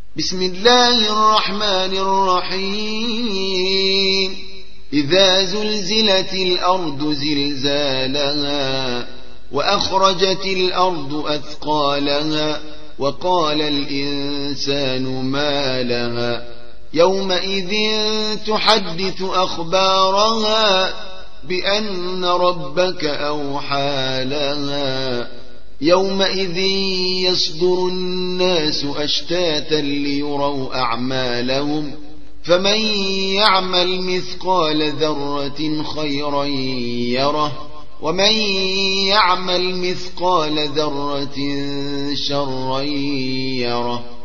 بسم الله الرحمن الرحيم إذا زلزلت الأرض زلزالها وأخرجت الأرض أثقالها وقال الإنسان ما لها يومئذ تحدث أخبارها بأن ربك أوحى لها يومئذ يصدر الناس أشتاتا ليروا أعمالهم فمن يعمل مثقال ذرة خيرا يره ومن يعمل مثقال ذرة شرا يره.